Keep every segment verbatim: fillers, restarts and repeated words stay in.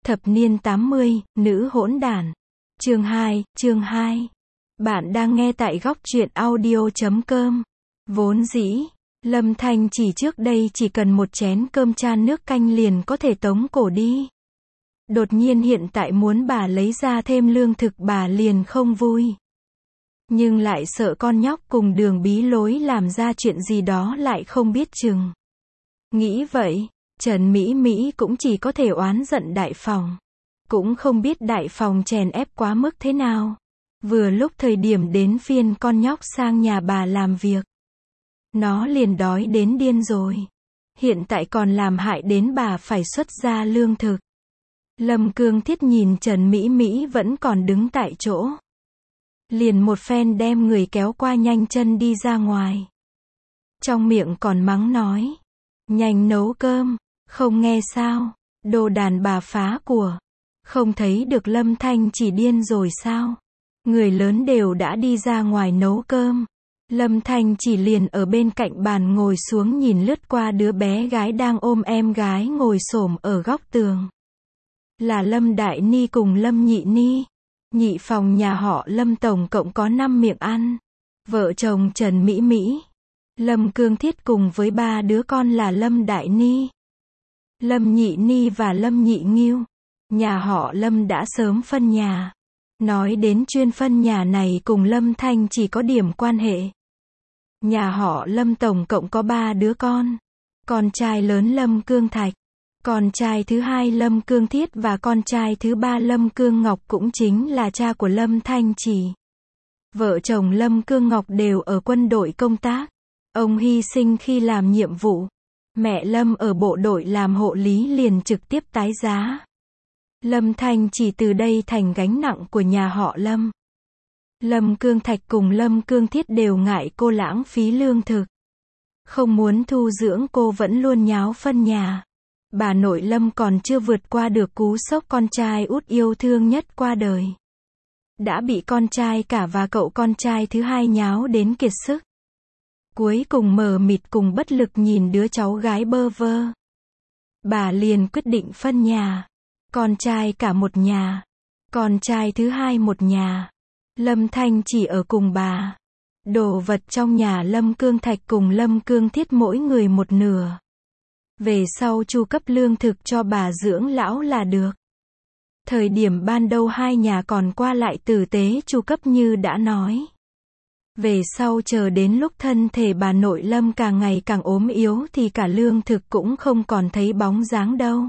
Thập niên tám mươi, nữ hỗn đản. Chương hai, chương hai. Bạn đang nghe tại góc truyện audio chấm com. Vốn dĩ, Lâm Thanh chỉ trước đây chỉ cần một chén cơm chan nước canh liền có thể tống cổ đi. Đột nhiên hiện tại muốn bà lấy ra thêm lương thực bà liền không vui. Nhưng lại sợ con nhóc cùng Đường bí lối làm ra chuyện gì đó lại không biết chừng. Nghĩ vậy, Trần Mỹ Mỹ cũng chỉ có thể oán giận Đại Phòng. Cũng không biết Đại Phòng chèn ép quá mức thế nào. Vừa lúc thời điểm đến phiên con nhóc sang nhà bà làm việc. Nó liền đói đến điên rồi. Hiện tại còn làm hại đến bà phải xuất ra lương thực. Lâm Cương Thiết nhìn Trần Mỹ Mỹ vẫn còn đứng tại chỗ. Liền một phen đem người kéo qua nhanh chân đi ra ngoài. Trong miệng còn mắng nói. Nhanh nấu cơm, không nghe sao, đồ đàn bà phá của. Không thấy được Lâm Thanh chỉ điên rồi sao? Người lớn đều đã đi ra ngoài nấu cơm. Lâm Thanh chỉ liền ở bên cạnh bàn ngồi xuống nhìn lướt qua đứa bé gái đang ôm em gái ngồi xổm ở góc tường. Là Lâm Đại Ni cùng Lâm Nhị Ni. Nhị phòng nhà họ Lâm tổng cộng có năm miệng ăn. Vợ chồng Trần Mỹ Mỹ, Lâm Cương Thiết cùng với ba đứa con là Lâm Đại Ni, Lâm Nhị Ni và Lâm Nhị Nghiêu. Nhà họ Lâm đã sớm phân nhà. Nói đến chuyên phân nhà này cùng Lâm Thanh chỉ có điểm quan hệ. Nhà họ Lâm tổng cộng có ba đứa con. Con trai lớn Lâm Cương Thạch, con trai thứ hai Lâm Cương Thiết và con trai thứ ba Lâm Cương Ngọc cũng chính là cha của Lâm Thanh Chỉ. Vợ chồng Lâm Cương Ngọc đều ở quân đội công tác. Ông hy sinh khi làm nhiệm vụ. Mẹ Lâm ở bộ đội làm hộ lý liền trực tiếp tái giá. Lâm Thanh chỉ từ đây thành gánh nặng của nhà họ Lâm. Lâm Cương Thạch cùng Lâm Cương Thiết đều ngại cô lãng phí lương thực. Không muốn thu dưỡng cô vẫn luôn nháo phân nhà. Bà nội Lâm còn chưa vượt qua được cú sốc con trai út yêu thương nhất qua đời. Đã bị con trai cả và cậu con trai thứ hai nháo đến kiệt sức. Cuối cùng mờ mịt cùng bất lực nhìn đứa cháu gái bơ vơ. Bà liền quyết định phân nhà. Con trai cả một nhà. Con trai thứ hai một nhà. Lâm Thanh chỉ ở cùng bà. Đồ vật trong nhà Lâm Cương Thạch cùng Lâm Cương Thiết mỗi người một nửa. Về sau chu cấp lương thực cho bà dưỡng lão là được. Thời điểm ban đầu hai nhà còn qua lại tử tế chu cấp như đã nói. Về sau chờ đến lúc thân thể bà nội Lâm càng ngày càng ốm yếu thì cả lương thực cũng không còn thấy bóng dáng đâu.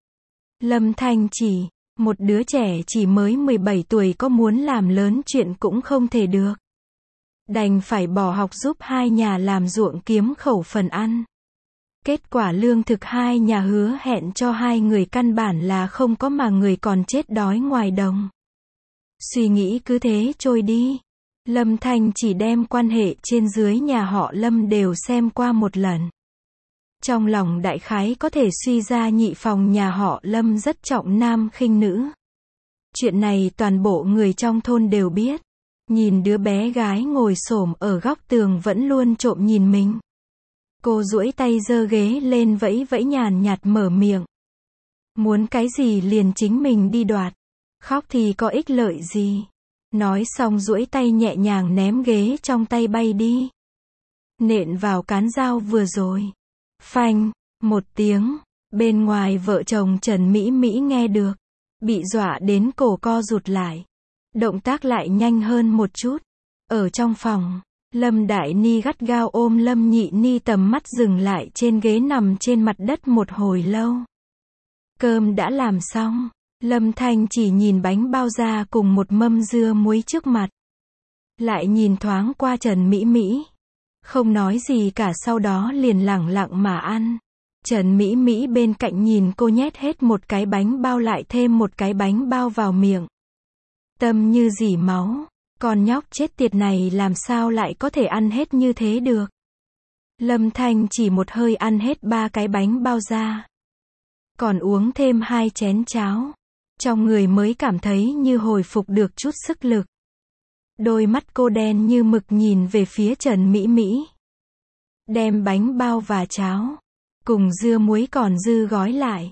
Lâm Thanh chỉ, một đứa trẻ chỉ mới mười bảy tuổi có muốn làm lớn chuyện cũng không thể được. Đành phải bỏ học giúp hai nhà làm ruộng kiếm khẩu phần ăn. Kết quả lương thực hai nhà hứa hẹn cho hai người căn bản là không có mà người còn chết đói ngoài đồng. Suy nghĩ cứ thế trôi đi. Lâm Thanh chỉ đem quan hệ trên dưới nhà họ Lâm đều xem qua một lần. Trong lòng đại khái có thể suy ra nhị phòng nhà họ Lâm rất trọng nam khinh nữ. Chuyện này toàn bộ người trong thôn đều biết. Nhìn đứa bé gái ngồi xổm ở góc tường vẫn luôn trộm nhìn mình. Cô duỗi tay giơ ghế lên vẫy vẫy nhàn nhạt mở miệng. Muốn cái gì liền chính mình đi đoạt. Khóc thì có ích lợi gì. Nói xong duỗi tay nhẹ nhàng ném ghế trong tay bay đi. Nện vào cán dao vừa rồi. Phanh, một tiếng, bên ngoài vợ chồng Trần Mỹ Mỹ nghe được. Bị dọa đến cổ co rụt lại. Động tác lại nhanh hơn một chút. Ở trong phòng, Lâm Đại Ni gắt gao ôm Lâm Nhị Ni tầm mắt dừng lại trên ghế nằm trên mặt đất một hồi lâu. Cơm đã làm xong. Lâm Thanh chỉ nhìn bánh bao da cùng một mâm dưa muối trước mặt. Lại nhìn thoáng qua Trần Mỹ Mỹ. Không nói gì cả sau đó liền lẳng lặng mà ăn. Trần Mỹ Mỹ bên cạnh nhìn cô nhét hết một cái bánh bao lại thêm một cái bánh bao vào miệng. Tâm như dỉ máu. Con nhóc chết tiệt này làm sao lại có thể ăn hết như thế được. Lâm Thanh chỉ một hơi ăn hết ba cái bánh bao da. Còn uống thêm hai chén cháo. Trong người mới cảm thấy như hồi phục được chút sức lực. Đôi mắt cô đen như mực nhìn về phía Trần Mỹ Mỹ. Đem bánh bao và cháo, cùng dưa muối còn dư gói lại.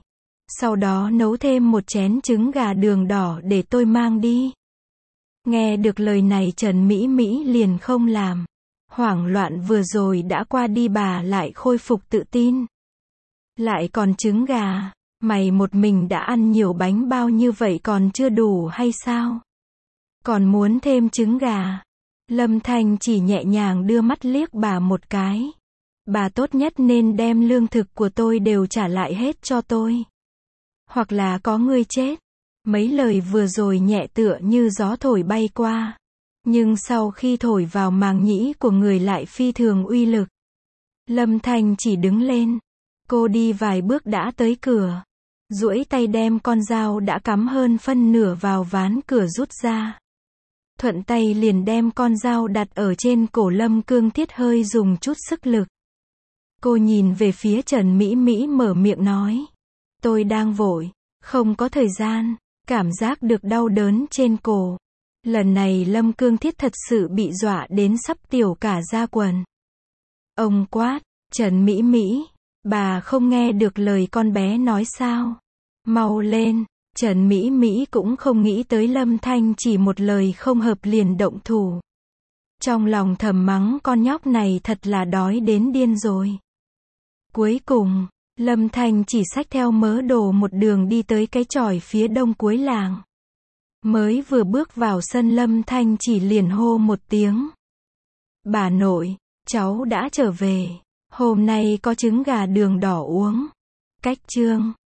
Sau đó nấu thêm một chén trứng gà đường đỏ để tôi mang đi. Nghe được lời này Trần Mỹ Mỹ liền không làm. Hoảng loạn vừa rồi đã qua đi bà lại khôi phục tự tin. Lại còn trứng gà, mày một mình đã ăn nhiều bánh bao như vậy còn chưa đủ hay sao? Còn muốn thêm trứng gà? Lâm Thanh chỉ nhẹ nhàng đưa mắt liếc bà một cái. Bà tốt nhất nên đem lương thực của tôi đều trả lại hết cho tôi. Hoặc là có người chết. Mấy lời vừa rồi nhẹ tựa như gió thổi bay qua. Nhưng sau khi thổi vào màng nhĩ của người lại phi thường uy lực. Lâm Thanh chỉ đứng lên. Cô đi vài bước đã tới cửa. Duỗi tay đem con dao đã cắm hơn phân nửa vào ván cửa rút ra. Thuận tay liền đem con dao đặt ở trên cổ Lâm Cương Thiết hơi dùng chút sức lực. Cô nhìn về phía Trần Mỹ Mỹ mở miệng nói. Tôi đang vội, không có thời gian, cảm giác được đau đớn trên cổ. Lần này Lâm Cương Thiết thật sự bị dọa đến sắp tiểu cả da quần. Ông quát, Trần Mỹ Mỹ, bà không nghe được lời con bé nói sao? Mau lên, Trần Mỹ Mỹ cũng không nghĩ tới Lâm Thanh chỉ một lời không hợp liền động thủ. Trong lòng thầm mắng con nhóc này thật là đói đến điên rồi. Cuối cùng, Lâm Thanh chỉ xách theo mớ đồ một đường đi tới cái chòi phía đông cuối làng. Mới vừa bước vào sân Lâm Thanh chỉ liền hô một tiếng. Bà nội, cháu đã trở về. Hôm nay có trứng gà đường đỏ uống. Cách chương